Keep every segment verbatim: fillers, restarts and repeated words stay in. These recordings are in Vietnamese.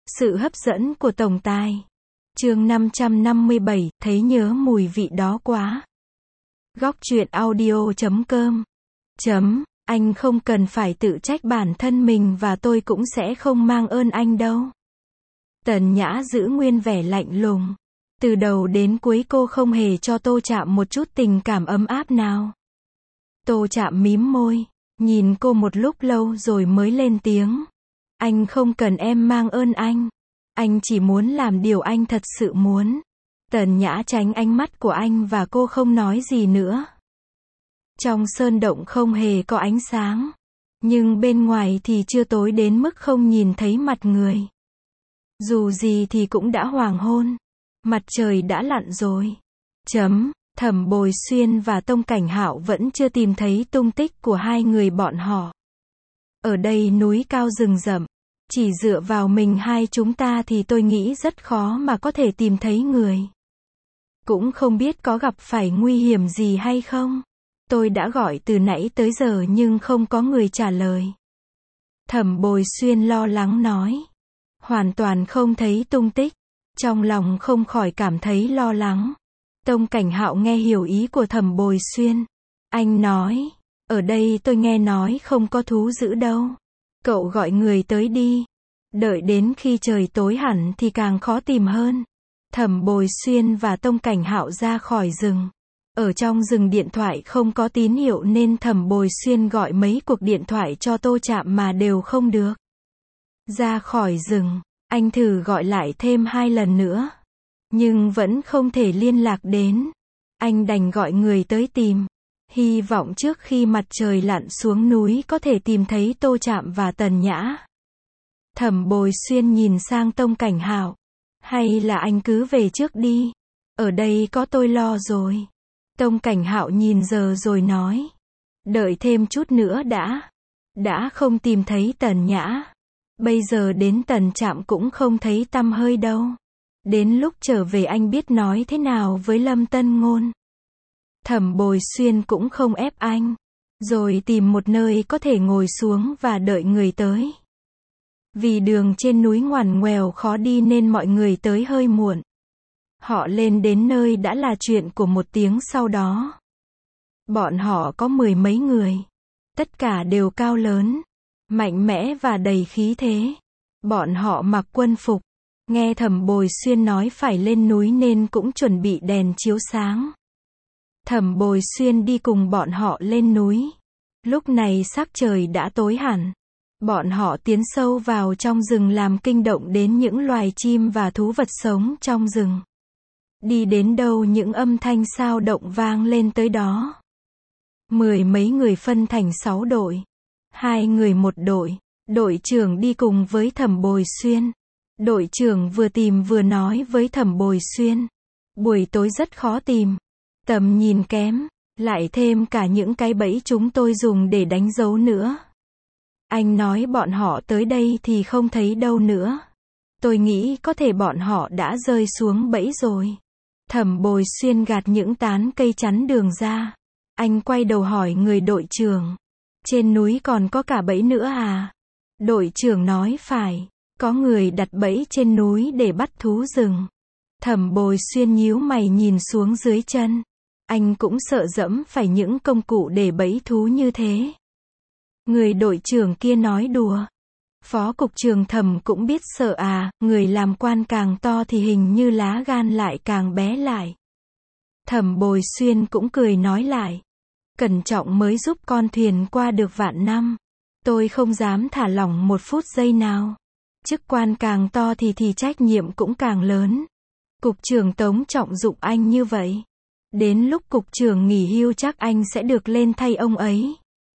Sự hấp dẫn của tổng tài. Chương năm trăm năm mươi bảy, thấy nhớ mùi vị đó quá. Góc truyện audio chấm com. Chấm, anh không cần phải tự trách bản thân mình và tôi cũng sẽ không mang ơn anh đâu. Tần Nhã giữ nguyên vẻ lạnh lùng. Từ đầu đến cuối cô không hề cho Tô Trạm một chút tình cảm ấm áp nào. Tô Trạm mím môi, nhìn cô một lúc lâu rồi mới lên tiếng. Anh không cần em mang ơn anh. Anh chỉ muốn làm điều anh thật sự muốn. Tần Nhã tránh ánh mắt của anh và cô không nói gì nữa. Trong sơn động không hề có ánh sáng. Nhưng bên ngoài thì chưa tối đến mức không nhìn thấy mặt người. Dù gì thì cũng đã hoàng hôn. Mặt trời đã lặn rồi. Chấm, Thẩm Bồi Xuyên và Tông Cảnh Hạo vẫn chưa tìm thấy tung tích của hai người bọn họ. Ở đây núi cao rừng rậm. Chỉ dựa vào mình hai chúng ta thì tôi nghĩ rất khó mà có thể tìm thấy người. Cũng không biết có gặp phải nguy hiểm gì hay không. Tôi đã gọi từ nãy tới giờ nhưng không có người trả lời. Thẩm Bồi Xuyên lo lắng nói. Hoàn toàn không thấy tung tích. Trong lòng không khỏi cảm thấy lo lắng. Tông Cảnh Hạo nghe hiểu ý của Thẩm Bồi Xuyên. Anh nói, ở đây tôi nghe nói không có thú dữ đâu. Cậu gọi người tới đi. Đợi đến khi trời tối hẳn thì càng khó tìm hơn. Thẩm Bồi Xuyên và Tông Cảnh Hạo ra khỏi rừng. Ở trong rừng điện thoại không có tín hiệu nên Thẩm Bồi Xuyên gọi mấy cuộc điện thoại cho Tô Trạm mà đều không được. Ra khỏi rừng, anh thử gọi lại thêm hai lần nữa. Nhưng vẫn không thể liên lạc đến. Anh đành gọi người tới tìm. Hy vọng trước khi mặt trời lặn xuống núi có thể tìm thấy Tô Trạm và Tần Nhã. Thẩm Bồi Xuyên nhìn sang Tông Cảnh Hạo. Hay là anh cứ về trước đi. Ở đây có tôi lo rồi. Tông Cảnh Hạo nhìn giờ rồi nói. Đợi thêm chút nữa đã. Đã không tìm thấy Tần Nhã. Bây giờ đến Tần Trạm cũng không thấy tăm hơi đâu. Đến lúc trở về anh biết nói thế nào với Lâm Tân Ngôn. Thẩm Bồi Xuyên cũng không ép anh. Rồi tìm một nơi có thể ngồi xuống và đợi người tới. Vì đường trên núi ngoằn ngoèo khó đi nên mọi người tới hơi muộn. Họ lên đến nơi đã là chuyện của một tiếng sau đó. Bọn họ có mười mấy người. Tất cả đều cao lớn, mạnh mẽ và đầy khí thế. Bọn họ mặc quân phục. Nghe Thẩm Bồi Xuyên nói phải lên núi nên cũng chuẩn bị đèn chiếu sáng. Thẩm Bồi Xuyên đi cùng bọn họ lên núi. Lúc này sắc trời đã tối hẳn. Bọn họ tiến sâu vào trong rừng làm kinh động đến những loài chim và thú vật sống trong rừng. Đi đến đâu những âm thanh sao động vang lên tới đó. Mười mấy người phân thành sáu đội. Hai người một đội. Đội trưởng đi cùng với Thẩm Bồi Xuyên. Đội trưởng vừa tìm vừa nói với Thẩm Bồi Xuyên. Buổi tối rất khó tìm. Tầm nhìn kém. Lại thêm cả những cái bẫy chúng tôi dùng để đánh dấu nữa. Anh nói bọn họ tới đây thì không thấy đâu nữa. Tôi nghĩ có thể bọn họ đã rơi xuống bẫy rồi. Thẩm Bồi Xuyên gạt những tán cây chắn đường ra. Anh quay đầu hỏi người đội trưởng. Trên núi còn có cả bẫy nữa à? Đội trưởng nói phải. Có người đặt bẫy trên núi để bắt thú rừng. Thẩm Bồi Xuyên nhíu mày nhìn xuống dưới chân. Anh cũng sợ dẫm phải những công cụ để bẫy thú như thế. Người đội trưởng kia nói đùa. Phó cục trưởng Thẩm cũng biết sợ à, người làm quan càng to thì hình như lá gan lại càng bé lại. Thẩm Bồi Xuyên cũng cười nói lại. Cẩn trọng mới giúp con thuyền qua được vạn năm. Tôi không dám thả lỏng một phút giây nào. Chức quan càng to thì thì trách nhiệm cũng càng lớn. Cục trưởng Tống trọng dụng anh như vậy. Đến lúc cục trưởng nghỉ hưu chắc anh sẽ được lên thay ông ấy.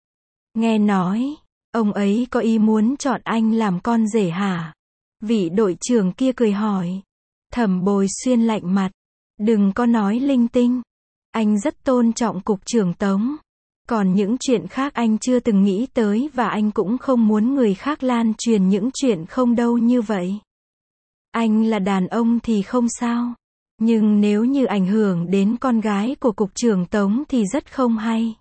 Nghe nói, ông ấy có ý muốn chọn anh làm con rể hả? Vị đội trưởng kia cười hỏi. Thẩm Bồi Xuyên lạnh mặt. Đừng có nói linh tinh. Anh rất tôn trọng cục trưởng Tống. Còn những chuyện khác anh chưa từng nghĩ tới và anh cũng không muốn người khác lan truyền những chuyện không đâu như vậy. Anh là đàn ông thì không sao. Nhưng nếu như ảnh hưởng đến con gái của cục trưởng Tống thì rất không hay.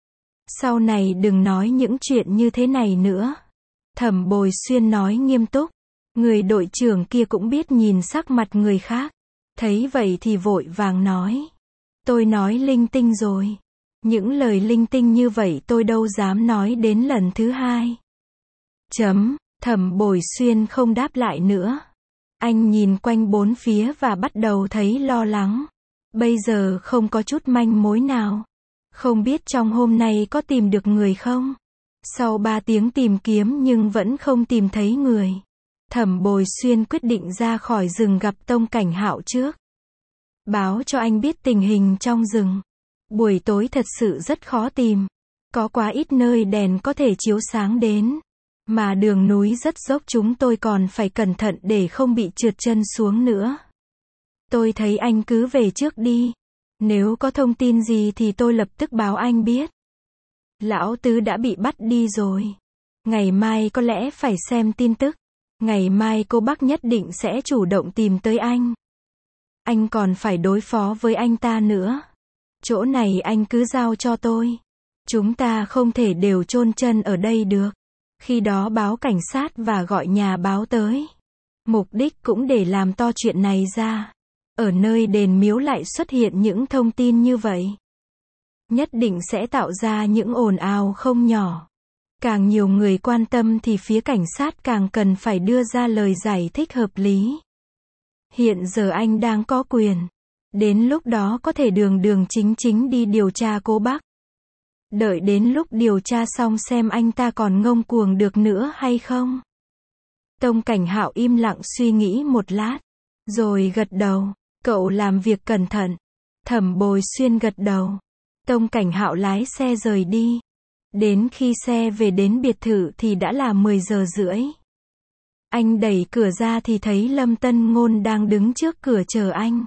Sau này đừng nói những chuyện như thế này nữa. Thẩm Bồi Xuyên nói nghiêm túc. Người đội trưởng kia cũng biết nhìn sắc mặt người khác. Thấy vậy thì vội vàng nói. Tôi nói linh tinh rồi. Những lời linh tinh như vậy tôi đâu dám nói đến lần thứ hai. Chấm, Thẩm Bồi Xuyên không đáp lại nữa. Anh nhìn quanh bốn phía và bắt đầu thấy lo lắng. Bây giờ không có chút manh mối nào. Không biết trong hôm nay có tìm được người không? Sau ba tiếng tìm kiếm nhưng vẫn không tìm thấy người. Thẩm Bồi Xuyên quyết định ra khỏi rừng gặp Tông Cảnh Hạo trước. Báo cho anh biết tình hình trong rừng. Buổi tối thật sự rất khó tìm. Có quá ít nơi đèn có thể chiếu sáng đến. Mà đường núi rất dốc, chúng tôi còn phải cẩn thận để không bị trượt chân xuống nữa. Tôi thấy anh cứ về trước đi. Nếu có thông tin gì thì tôi lập tức báo anh biết. Lão Tứ đã bị bắt đi rồi. Ngày mai có lẽ phải xem tin tức. Ngày mai cô bác nhất định sẽ chủ động tìm tới anh. Anh còn phải đối phó với anh ta nữa. Chỗ này anh cứ giao cho tôi. Chúng ta không thể đều chôn chân ở đây được. Khi đó báo cảnh sát và gọi nhà báo tới. Mục đích cũng để làm to chuyện này ra. Ở nơi đền miếu lại xuất hiện những thông tin như vậy. Nhất định sẽ tạo ra những ồn ào không nhỏ. Càng nhiều người quan tâm thì phía cảnh sát càng cần phải đưa ra lời giải thích hợp lý. Hiện giờ anh đang có quyền. Đến lúc đó có thể đường đường chính chính đi điều tra cô bác. Đợi đến lúc điều tra xong xem anh ta còn ngông cuồng được nữa hay không. Tông Cảnh Hạo im lặng suy nghĩ một lát. Rồi gật đầu. Cậu làm việc cẩn thận. Thẩm Bồi Xuyên gật đầu. Tông Cảnh Hạo lái xe rời đi. Đến khi xe về đến biệt thự thì đã là mười giờ rưỡi. Anh đẩy cửa ra thì thấy Lâm Tân Ngôn đang đứng trước cửa chờ anh.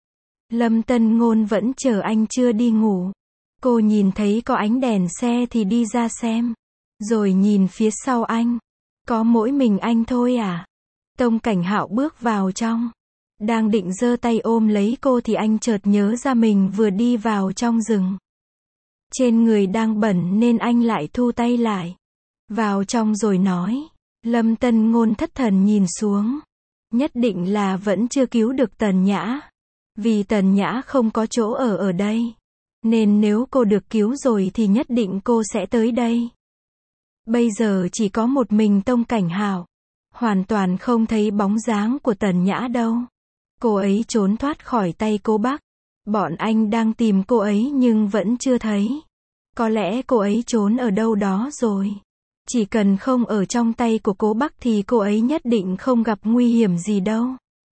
Lâm Tân Ngôn vẫn chờ anh chưa đi ngủ. Cô nhìn thấy có ánh đèn xe thì đi ra xem. Rồi nhìn phía sau anh. Có mỗi mình anh thôi à? Tông Cảnh Hạo bước vào trong. Đang định giơ tay ôm lấy cô thì anh chợt nhớ ra mình vừa đi vào trong rừng. Trên người đang bẩn nên anh lại thu tay lại. Vào trong rồi nói. Lâm Tân Ngôn thất thần nhìn xuống. Nhất định là vẫn chưa cứu được Tần Nhã. Vì Tần Nhã không có chỗ ở ở đây. Nên nếu cô được cứu rồi thì nhất định cô sẽ tới đây. Bây giờ chỉ có một mình Tông Cảnh Hạo. Hoàn toàn không thấy bóng dáng của Tần Nhã đâu. Cô ấy trốn thoát khỏi tay cô bác. Bọn anh đang tìm cô ấy nhưng vẫn chưa thấy. Có lẽ cô ấy trốn ở đâu đó rồi. Chỉ cần không ở trong tay của cô bác thì cô ấy nhất định không gặp nguy hiểm gì đâu.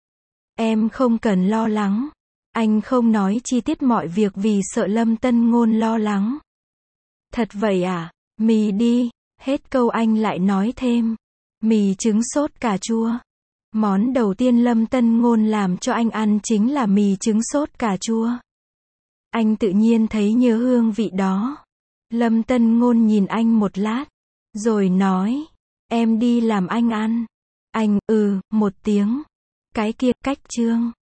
Em không cần lo lắng. Anh không nói chi tiết mọi việc vì sợ Lâm Tân Ngôn lo lắng. Thật vậy à? Mì đi. Hết câu anh lại nói thêm. Mì trứng sốt cà chua. Món đầu tiên Lâm Tân Ngôn làm cho anh ăn chính là mì trứng sốt cà chua. Anh tự nhiên thấy nhớ hương vị đó. Lâm Tân Ngôn nhìn anh một lát. Rồi nói. Em đi làm anh ăn. Anh, ừ, một tiếng. Cái kia, cách Trương.